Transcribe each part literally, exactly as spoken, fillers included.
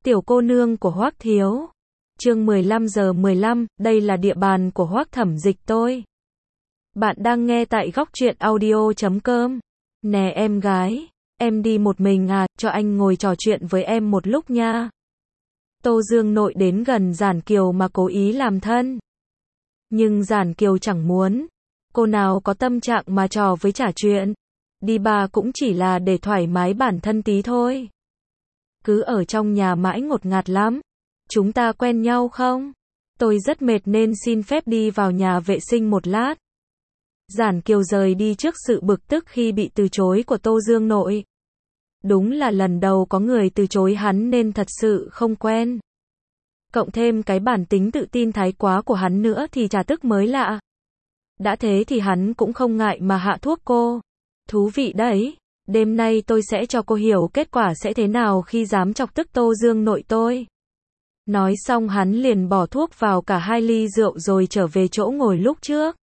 Tiểu cô nương của Hoắc thiếu. Chương mười lăm giờ mười lăm, đây là địa bàn của Hoắc Thẩm Dịch tôi. Bạn đang nghe tại góc truyện audio chấm com. Nè em gái, em đi một mình à, cho anh ngồi trò chuyện với em một lúc nha. Tô Dương Nội đến gần Giản Kiều mà cố ý làm thân. Nhưng Giản Kiều chẳng muốn. Cô nào có tâm trạng mà trò với trả chuyện. Đi bà cũng chỉ là để thoải mái bản thân tí thôi. Cứ ở trong nhà mãi ngột ngạt lắm. Chúng ta quen nhau không? Tôi rất mệt nên xin phép đi vào nhà vệ sinh một lát. Giản Kiều rời đi trước sự bực tức khi bị từ chối của Tô Dương Nội. Đúng là lần đầu có người từ chối hắn nên thật sự không quen. Cộng thêm cái bản tính tự tin thái quá của hắn nữa thì chả tức mới lạ. Đã thế thì hắn cũng không ngại mà hạ thuốc cô. Thú vị đấy. Đêm nay tôi sẽ cho cô hiểu kết quả sẽ thế nào khi dám chọc tức Tô Dương Nội tôi. Nói xong hắn liền bỏ thuốc vào cả hai ly rượu rồi trở về chỗ ngồi lúc trước.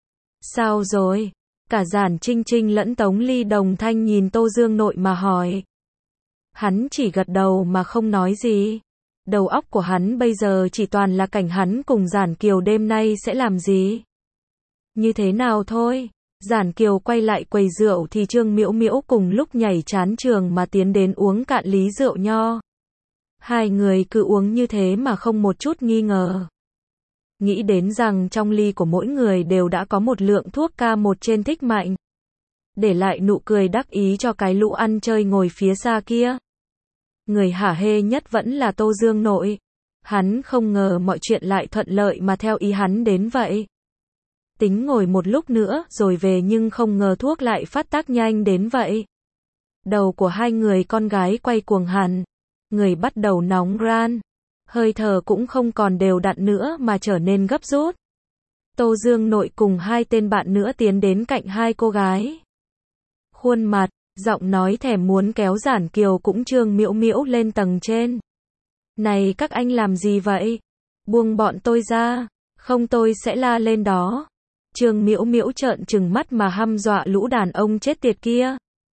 Sao rồi? Cả Giản Trinh Trinh lẫn Tống Ly đồng thanh nhìn Tô Dương Nội mà hỏi. Hắn chỉ gật đầu mà không nói gì. Đầu óc của hắn bây giờ chỉ toàn là cảnh hắn cùng Giản Kiều đêm nay sẽ làm gì. Như thế nào thôi. Giản Kiều quay lại quầy rượu thì Trương Miễu Miễu cùng lúc nhảy trán trường mà tiến đến uống cạn ly rượu nho. Hai người cứ uống như thế mà không một chút nghi ngờ. Nghĩ đến rằng trong ly của mỗi người đều đã có một lượng thuốc ca một trên thích mạnh. Để lại nụ cười đắc ý cho cái lũ ăn chơi ngồi phía xa kia. Người hả hê nhất vẫn là Tô Dương Nội. Hắn không ngờ mọi chuyện lại thuận lợi mà theo ý hắn đến vậy. Tính ngồi một lúc nữa rồi về nhưng không ngờ thuốc lại phát tác nhanh đến vậy. Đầu của hai người con gái quay cuồng hẳn. Người bắt đầu nóng ran. Hơi thở cũng không còn đều đặn nữa mà trở nên gấp rút. Tô Dương Nội cùng hai tên bạn nữa tiến đến cạnh hai cô gái. Khuôn mặt, giọng nói thèm muốn kéo Giản Kiều cũng Trương Miễu Miễu lên tầng trên. Này các anh làm gì vậy? Buông bọn tôi ra, không tôi sẽ la lên đó. Trương Miễu Miễu trợn trừng mắt mà hăm dọa lũ đàn ông chết tiệt kia.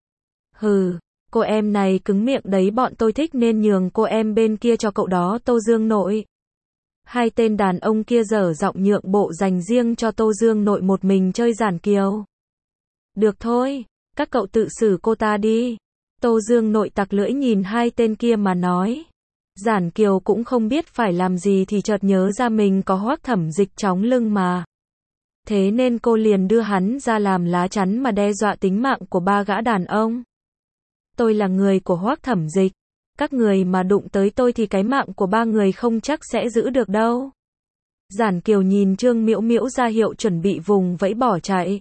Hừ, cô em này cứng miệng đấy, bọn tôi thích nên nhường cô em bên kia cho cậu đó Tô Dương Nội. Hai tên đàn ông kia dở giọng nhượng bộ dành riêng cho Tô Dương Nội một mình chơi Giản Kiều. Được thôi, các cậu tự xử cô ta đi. Tô Dương Nội tặc lưỡi nhìn hai tên kia mà nói. Giản Kiều cũng không biết phải làm gì thì chợt nhớ ra mình có Hoắc Thẩm Dịch chóng lưng mà. Thế nên cô liền đưa hắn ra làm lá chắn mà đe dọa tính mạng của ba gã đàn ông. Tôi là người của Hoắc Thẩm Dịch. Các người mà đụng tới tôi thì cái mạng của ba người không chắc sẽ giữ được đâu. Giản Kiều nhìn Trương Miễu Miễu ra hiệu chuẩn bị vùng vẫy bỏ chạy.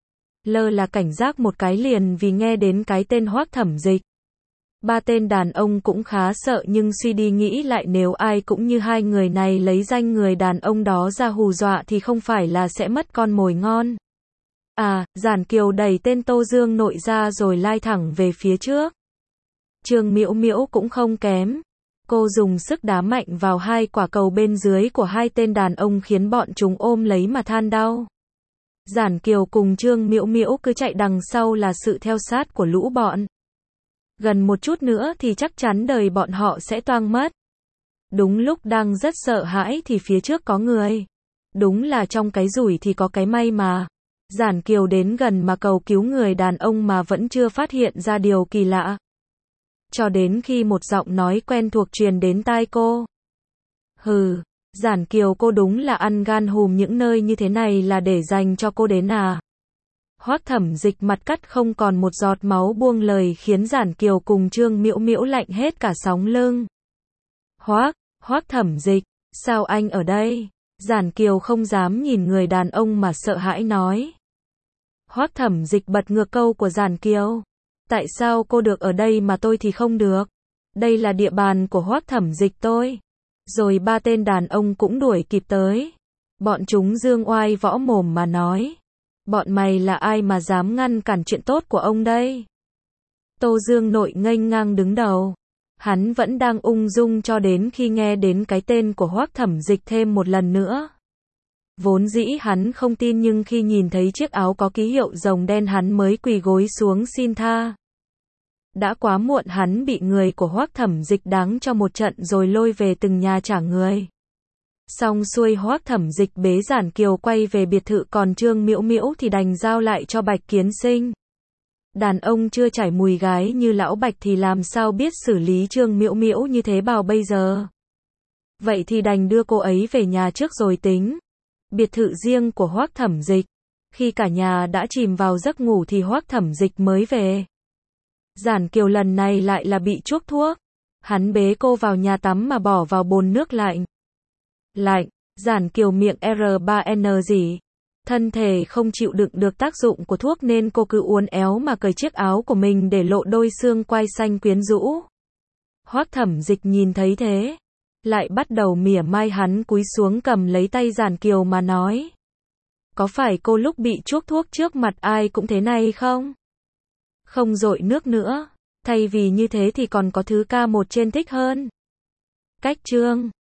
Lơ là cảnh giác một cái liền vì nghe đến cái tên Hoắc Thẩm Dịch. Ba tên đàn ông cũng khá sợ nhưng suy đi nghĩ lại nếu ai cũng như hai người này lấy danh người đàn ông đó ra hù dọa thì không phải là sẽ mất con mồi ngon. À, Giản Kiều đẩy tên Tô Dương Nội ra rồi lai thẳng về phía trước. Trương Miễu Miễu cũng không kém. Cô dùng sức đá mạnh vào hai quả cầu bên dưới của hai tên đàn ông khiến bọn chúng ôm lấy mà than đau. Giản Kiều cùng Trương Miễu Miễu cứ chạy đằng sau là sự theo sát của lũ bọn. Gần một chút nữa thì chắc chắn đời bọn họ sẽ toang mất. Đúng lúc đang rất sợ hãi thì phía trước có người. Đúng là trong cái rủi thì có cái may mà. Giản Kiều đến gần mà cầu cứu người đàn ông mà vẫn chưa phát hiện ra điều kỳ lạ. Cho đến khi một giọng nói quen thuộc truyền đến tai cô. Hừ, Giản Kiều cô đúng là ăn gan hùm, những nơi như thế này là để dành cho cô đến à? Hoắc Thẩm Dịch mặt cắt không còn một giọt máu buông lời khiến Giản Kiều cùng Trương Miễu Miễu lạnh hết cả sóng lưng. Hoắc, Hoắc Thẩm Dịch, sao anh ở đây? Giản Kiều không dám nhìn người đàn ông mà sợ hãi nói. Hoắc Thẩm Dịch bật ngược câu của Giản Kiều. Tại sao cô được ở đây mà tôi thì không được? Đây là địa bàn của Hoắc Thẩm Dịch tôi. Rồi ba tên đàn ông cũng đuổi kịp tới. Bọn chúng dương oai võ mồm mà nói. Bọn mày là ai mà dám ngăn cản chuyện tốt của ông đây? Tô Dương Nội nghênh ngang đứng đầu. Hắn vẫn đang ung dung cho đến khi nghe đến cái tên của Hoắc Thẩm Dịch thêm một lần nữa. Vốn dĩ hắn không tin nhưng khi nhìn thấy chiếc áo có ký hiệu rồng đen hắn mới quỳ gối xuống xin tha. Đã quá muộn, hắn bị người của Hoắc Thẩm Dịch đáng cho một trận rồi lôi về từng nhà trả người. Xong xuôi Hoắc Thẩm Dịch bế Giản Kiều quay về biệt thự, còn Trương Miễu Miễu thì đành giao lại cho Bạch Kiến Sinh. Đàn ông chưa trải mùi gái như lão Bạch thì làm sao biết xử lý Trương Miễu Miễu như thế bào bây giờ. Vậy thì đành đưa cô ấy về nhà trước rồi tính. Biệt thự riêng của Hoắc Thẩm Dịch. Khi cả nhà đã chìm vào giấc ngủ thì Hoắc Thẩm Dịch mới về. Giản Kiều lần này lại là bị chuốc thuốc. Hắn bế cô vào nhà tắm mà bỏ vào bồn nước lạnh. Lạnh, Giản Kiều miệng R ba N gì. Thân thể không chịu đựng được tác dụng của thuốc nên cô cứ uốn éo mà cởi chiếc áo của mình để lộ đôi xương quai xanh quyến rũ. Hoắc Thẩm Dịch nhìn thấy thế, lại bắt đầu mỉa mai. Hắn cúi xuống cầm lấy tay Giản Kiều mà nói. Có phải cô lúc bị chuốc thuốc trước mặt ai cũng thế này không? Không dội nước nữa. Thay vì như thế thì còn có thứ ca một trên thích hơn. Cách chương